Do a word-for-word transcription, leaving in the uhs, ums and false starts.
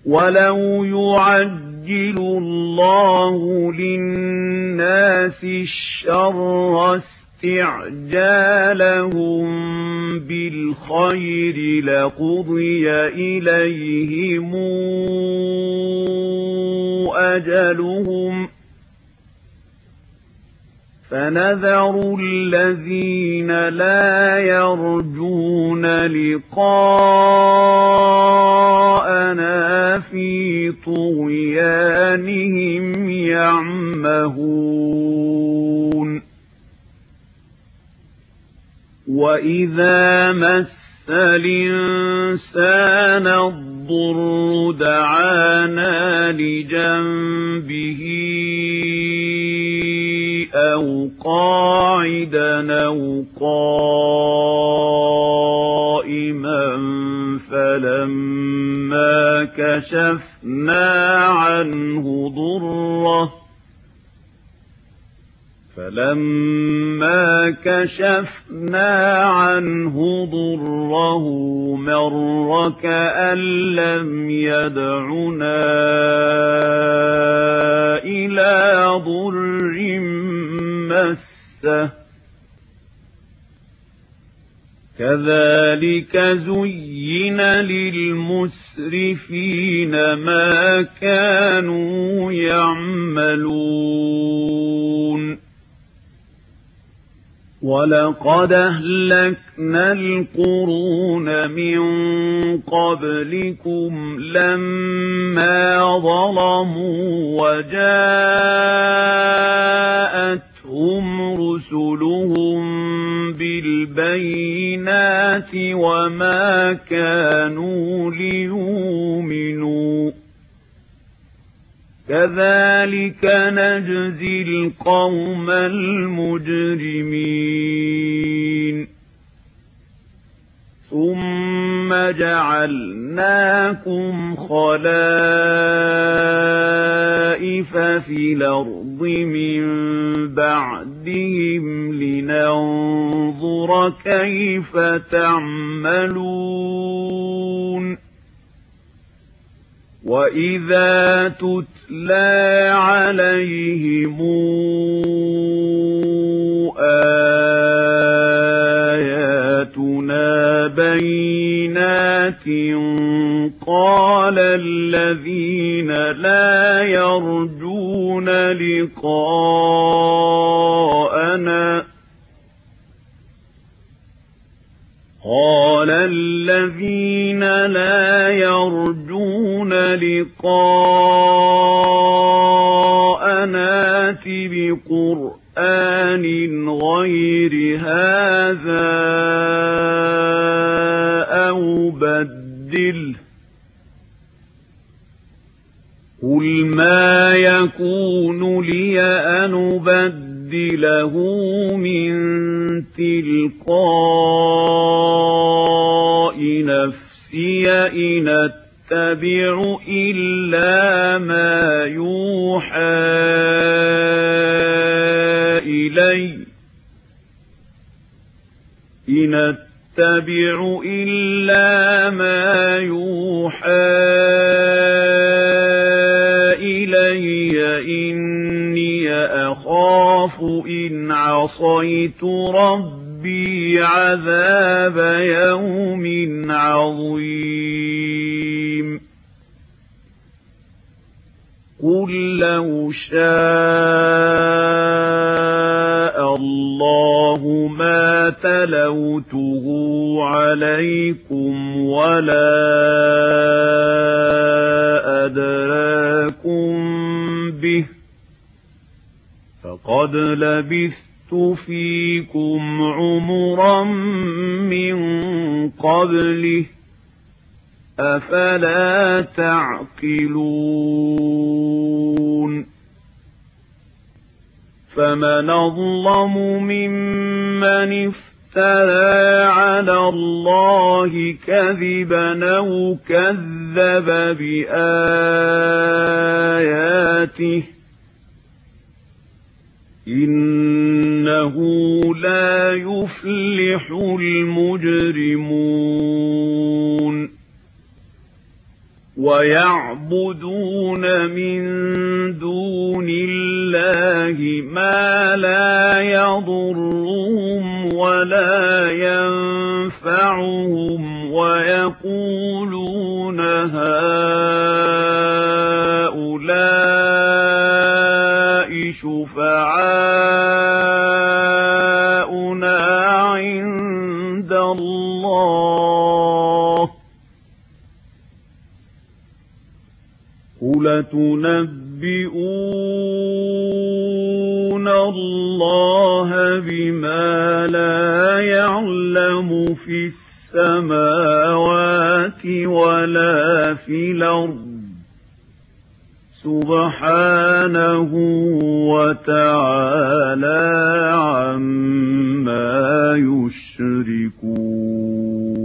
ولو يعجل الله للناس الشر استعجالهم بالخير لقضي إليهم أجلهم فنذر الذين لا يرجون لقاءنا في طغيانهم يعمهون وإذا مس الإنسان الضر دعانا لجنبه أو قاعدا أو قائما فلما كشفنا عنه ضره فلما كشفنا عنه ضره مر كأن لم يدعنا إلى ضر مسه كذلك زين للمسرفين ما كانوا يعملون ولقد أهلكنا القرون من قبلكم لما ظلموا وجاءتهم رسلهم بالبينات وما كانوا ليؤمنوا كذلك نجزي القوم المجرمين ثم جعلناكم خلائف في الأرض من بعدهم لننظر كيف تعملون وإذا تتلى عليهم آياتنا بينات قال الذين لا يرجون لقاءنا قال الذين لا يرجون لقاءنا ائت بقرآن غير هذا أو بدله قل ما يكون لي أن أبدله من تلقاء نفسي إن أتبع إلا ما يوحى إلي إن أتبع إلا ما يوحى إلي إني أخاف إن عصيت ربي عذاب يوم عظيم قل لو شاء الله ما تلوته عليكم ولا أدراكم به فقد لبثت فيكم عمرا من قبله أفلا تعقلون فمن أظلم ممن افترى على الله كذبا أو كذب بآياته إنه لا يفلح المجرمون ويعبدون من دون الله ما لا يضرهم ولا ينفعهم ويقولون هؤلاء شفعاؤنا عند الله قل تنبئون الله بما لا يعلم في السماوات ولا في الأرض سبحانه وتعالى عما يشركون